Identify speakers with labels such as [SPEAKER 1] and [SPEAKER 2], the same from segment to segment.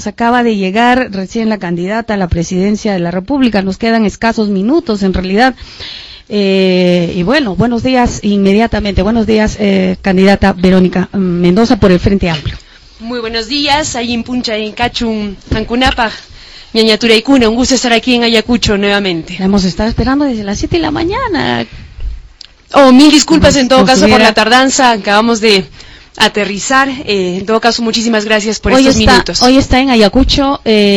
[SPEAKER 1] Acaba de llegar recién la candidata a la presidencia de la República, nos quedan escasos minutos en realidad. Y bueno, buenos días inmediatamente. Buenos días, candidata Verónica Mendoza por el Frente Amplio.
[SPEAKER 2] Muy buenos días, ahí en Puncha, en Cachun, Ancunapa, Ñañatura y Cuna, un gusto estar aquí en Ayacucho nuevamente.
[SPEAKER 1] La hemos estado esperando desde las 7 de la mañana.
[SPEAKER 2] Oh, mil disculpas en todo caso por la tardanza, acabamos de aterrizar, en todo caso muchísimas gracias por estos minutos.
[SPEAKER 1] Hoy está en Ayacucho,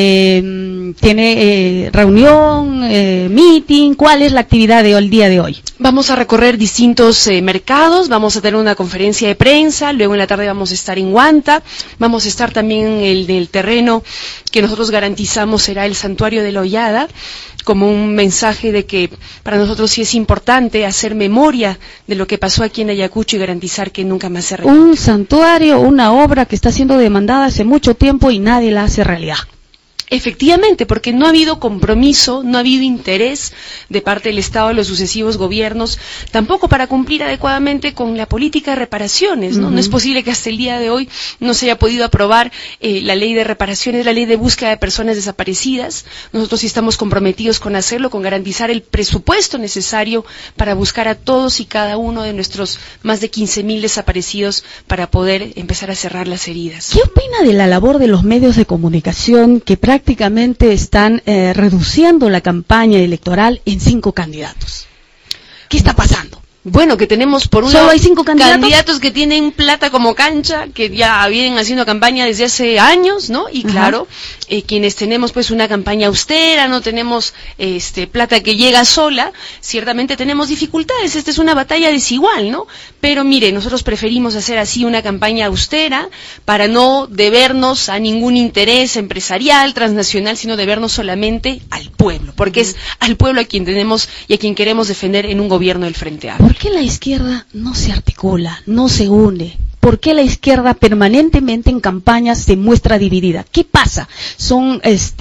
[SPEAKER 1] tiene reunión, meeting. ¿Cuál es la actividad del día de hoy?
[SPEAKER 2] Vamos a recorrer distintos mercados, vamos a tener una conferencia de prensa, luego en la tarde vamos a estar en Huanta, vamos a estar también en el terreno que nosotros garantizamos será el Santuario de la Hollada, como un mensaje de que para nosotros sí es importante hacer memoria de lo que pasó aquí en Ayacucho y garantizar que nunca más se repita.
[SPEAKER 1] Un santuario, una obra que está siendo demandada hace mucho tiempo y nadie la hace realidad.
[SPEAKER 2] Efectivamente, porque no ha habido compromiso, no ha habido interés de parte del Estado de los sucesivos gobiernos, tampoco para cumplir adecuadamente con la política de reparaciones, ¿no? No es posible que hasta el día de hoy no se haya podido aprobar la ley de reparaciones, la ley de búsqueda de personas desaparecidas. Nosotros sí estamos comprometidos con hacerlo, con garantizar el presupuesto necesario para buscar a todos y cada uno de nuestros más de 15,000 desaparecidos para poder empezar a cerrar las heridas.
[SPEAKER 1] ¿Qué opina de la labor de los medios de comunicación que prácticamente están reduciendo la campaña electoral en 5 candidatos? ¿Qué está pasando?
[SPEAKER 2] Bueno, que tenemos por un
[SPEAKER 1] lado,
[SPEAKER 2] ¿solo
[SPEAKER 1] hay 5
[SPEAKER 2] candidatos que tienen plata como cancha, que ya vienen haciendo campaña desde hace años, ¿no? Y claro, quienes tenemos pues una campaña austera, no tenemos plata que llega sola, ciertamente tenemos dificultades. Esta es una batalla desigual, ¿no? Pero mire, nosotros preferimos hacer así una campaña austera para no debernos a ningún interés empresarial, transnacional, sino debernos solamente al pueblo, porque es al pueblo a quien tenemos y a quien queremos defender en un gobierno del Frente Amplio.
[SPEAKER 1] ¿Por qué la izquierda no se articula, no se une? ¿Por qué la izquierda permanentemente en campañas se muestra dividida? ¿Qué pasa? ¿Son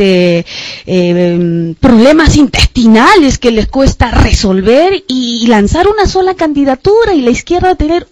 [SPEAKER 1] problemas intestinales que les cuesta resolver y lanzar una sola candidatura y la izquierda tener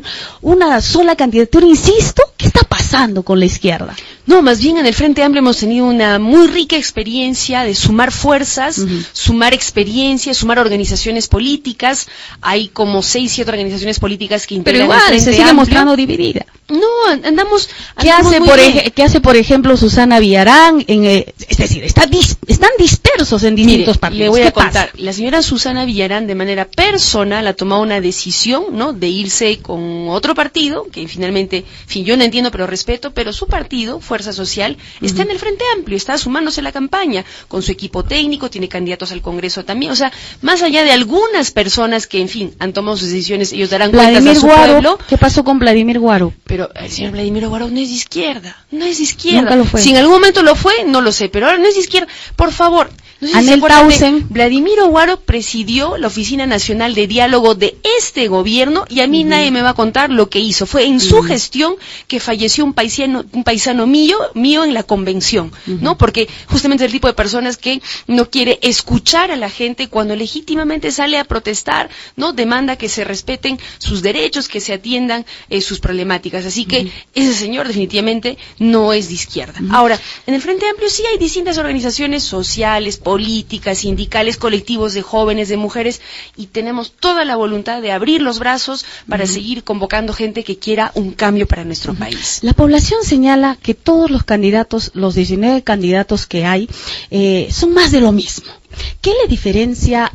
[SPEAKER 1] una sola candidatura? Insisto, ¿qué está pasando con la izquierda?
[SPEAKER 2] No, más bien en el Frente Amplio hemos tenido una muy rica experiencia de sumar fuerzas, sumar experiencias, sumar organizaciones políticas. Hay como 6, 7 organizaciones políticas que integran el Frente Amplio.
[SPEAKER 1] Se sigue mostrando dividida.
[SPEAKER 2] No, andamos
[SPEAKER 1] ¿Qué hace, por ejemplo, Susana Villarán? Es decir, están dispersos en distintos partidos.
[SPEAKER 2] Le voy a contar. La señora Susana Villarán, de manera personal, ha tomado una decisión, ¿no?, de irse con otro partido, que finalmente, yo no entiendo, pero respeto, pero su partido, Fuerza Social, está en el Frente Amplio, está sumándose a la campaña, con su equipo técnico, tiene candidatos al Congreso también. O sea, más allá de algunas personas que, en fin, han tomado sus decisiones, ellos darán cuentas a su pueblo.
[SPEAKER 1] ¿Qué pasó con Vladimir Guaro?
[SPEAKER 2] Pero el señor Vladimir Guaro no es de izquierda, no es de izquierda.
[SPEAKER 1] Nunca lo fue.
[SPEAKER 2] Si en algún momento lo fue, no lo sé, pero ahora no es de izquierda. Por favor, no sé si
[SPEAKER 1] Anel Tausen.
[SPEAKER 2] Vladimir Guaro presidió la Oficina Nacional de Diálogo de este gobierno y a mí nadie me va a contar lo que hizo. Fue en su gestión que falleció un paisano mío en la convención, ¿no? Porque justamente es el tipo de personas que no quiere escuchar a la gente cuando legítimamente sale a protestar, ¿no? Demanda que se respeten sus derechos, que se atiendan sus problemáticas. Así que ese señor definitivamente no es de izquierda. Ahora, en el Frente Amplio sí hay distintas organizaciones sociales, políticas, sindicales, colectivos de jóvenes, de mujeres, y tenemos toda la voluntad de abrir los brazos para seguir convocando gente que quiera un cambio para nuestro país.
[SPEAKER 1] La población señala que todos los candidatos, los 19 candidatos que hay, son más de lo mismo. ¿Qué le diferencia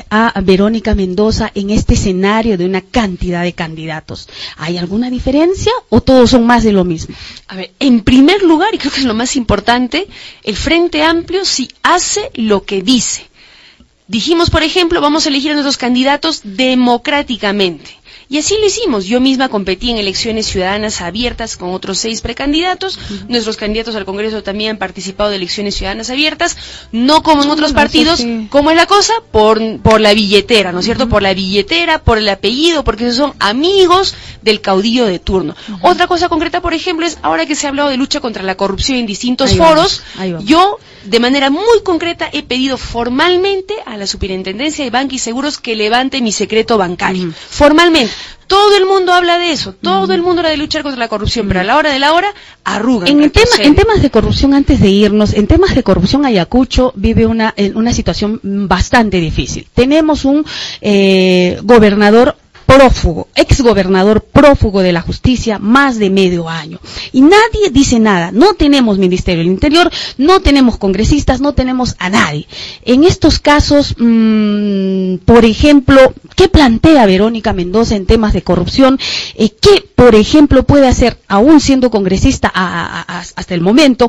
[SPEAKER 1] a Verónica Mendoza en este escenario de una cantidad de candidatos? ¿Hay alguna diferencia o todos son más de lo mismo?
[SPEAKER 2] A ver, en primer lugar, y creo que es lo más importante, el Frente Amplio sí hace lo que dice. Dijimos, por ejemplo, vamos a elegir a nuestros candidatos democráticamente. Y así lo hicimos. Yo misma competí en elecciones ciudadanas abiertas con otros 6 precandidatos. Nuestros candidatos al Congreso también han participado de elecciones ciudadanas abiertas, no como en otros partidos. ¿Cómo es la cosa? Por la billetera, ¿no es cierto? Por la billetera, por el apellido, porque esos son amigos del caudillo de turno. Otra cosa concreta, por ejemplo, es ahora que se ha hablado de lucha contra la corrupción en distintos foros, yo de manera muy concreta he pedido formalmente a la Superintendencia de Banca y Seguros que levante mi secreto bancario. Formalmente. Todo el mundo habla de eso, todo el mundo habla de luchar contra la corrupción, pero a la hora de la hora arrugan.
[SPEAKER 1] En temas de corrupción, antes de irnos, en temas de corrupción, Ayacucho vive una situación bastante difícil. Tenemos un gobernador prófugo, exgobernador prófugo de la justicia, más de medio año. Y nadie dice nada. No tenemos Ministerio del Interior, no tenemos congresistas, no tenemos a nadie. En estos casos, por ejemplo, ¿qué plantea Verónica Mendoza en temas de corrupción? ¿Qué, por ejemplo, puede hacer, aún siendo congresista hasta el momento?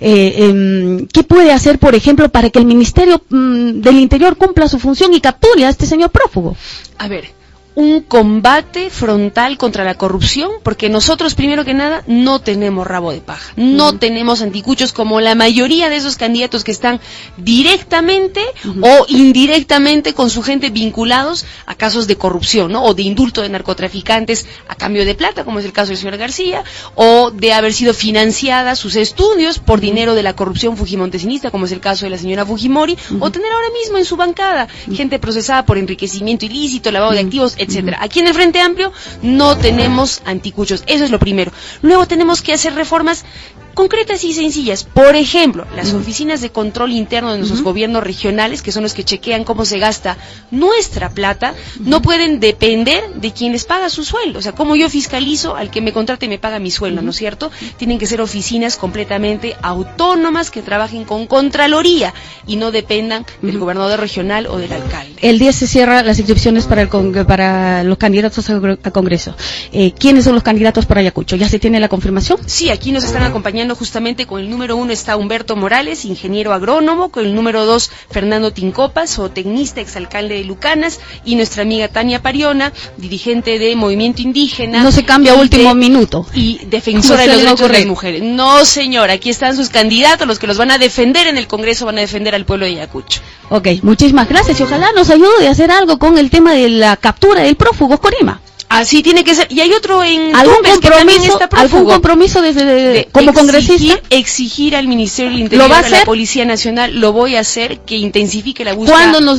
[SPEAKER 1] ¿Qué puede hacer, por ejemplo, para que el Ministerio del Interior cumpla su función y capture a este señor prófugo?
[SPEAKER 2] A ver, un combate frontal contra la corrupción, porque nosotros, primero que nada, no tenemos rabo de paja, no tenemos anticuchos como la mayoría de esos candidatos que están directamente o indirectamente con su gente vinculados a casos de corrupción, ¿no? O de indulto de narcotraficantes a cambio de plata, como es el caso del señor García, o de haber sido financiada sus estudios por dinero de la corrupción fujimontesinista, como es el caso de la señora Fujimori, o tener ahora mismo en su bancada gente procesada por enriquecimiento ilícito, lavado de activos, etcétera. Aquí en el Frente Amplio no tenemos anticuchos, eso es lo primero. Luego tenemos que hacer reformas concretas y sencillas. Por ejemplo, las oficinas de control interno de nuestros gobiernos regionales, que son los que chequean cómo se gasta nuestra plata, no pueden depender de quien les paga su sueldo. O sea, como yo fiscalizo al que me contrate y me paga mi sueldo, ¿no es cierto? Tienen que ser oficinas completamente autónomas que trabajen con Contraloría y no dependan del gobernador regional o del alcalde.
[SPEAKER 1] El 10 se cierran las inscripciones para los candidatos al Congreso. ¿Quiénes son los candidatos para Ayacucho? ¿Ya se tiene la confirmación?
[SPEAKER 2] Sí, aquí nos están acompañando justamente. Con el número 1 está Humberto Morales, ingeniero agrónomo, con el número 2 Fernando Tincopa, zootecnista, exalcalde de Lucanas, y nuestra amiga Tania Pariona, dirigente de Movimiento Indígena.
[SPEAKER 1] No se cambia a último minuto.
[SPEAKER 2] Y defensora de los derechos de las mujeres. No, señor, aquí están sus candidatos, los que los van a defender en el Congreso, van a defender al pueblo de Ayacucho.
[SPEAKER 1] Ok, muchísimas gracias y ojalá nos ayude a hacer algo con el tema de la captura del prófugo Corima.
[SPEAKER 2] Así tiene que ser. Y hay otro en
[SPEAKER 1] ¿Algún
[SPEAKER 2] Tumbes que también está prófugo.
[SPEAKER 1] ¿Algún compromiso como congresista?
[SPEAKER 2] Exigir al Ministerio del Interior, a la Policía Nacional, lo voy a hacer, que intensifique la búsqueda.
[SPEAKER 1] ¿Cuándo nos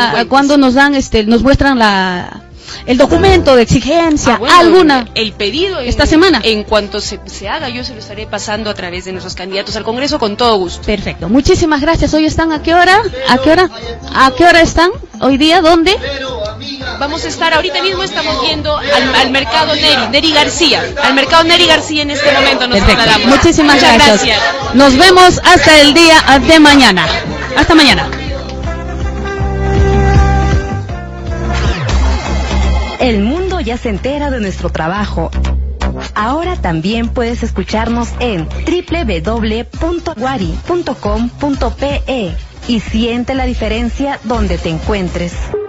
[SPEAKER 1] nos muestran el documento de exigencia, alguna?
[SPEAKER 2] El pedido
[SPEAKER 1] esta semana.
[SPEAKER 2] En cuanto se haga, yo se lo estaré pasando a través de nuestros candidatos al Congreso con todo gusto.
[SPEAKER 1] Perfecto. Muchísimas gracias. ¿Hoy están a qué hora? ¿A qué hora están? ¿Hoy día? ¿Dónde?
[SPEAKER 2] Vamos a estar, ahorita mismo estamos yendo al mercado Neri García. Al mercado Neri García en este momento nos trasladamos.
[SPEAKER 1] Muchísimas gracias. Nos vemos hasta el día de mañana. Hasta mañana.
[SPEAKER 3] El mundo ya se entera de nuestro trabajo. Ahora también puedes escucharnos en www.guari.com.pe y siente la diferencia donde te encuentres.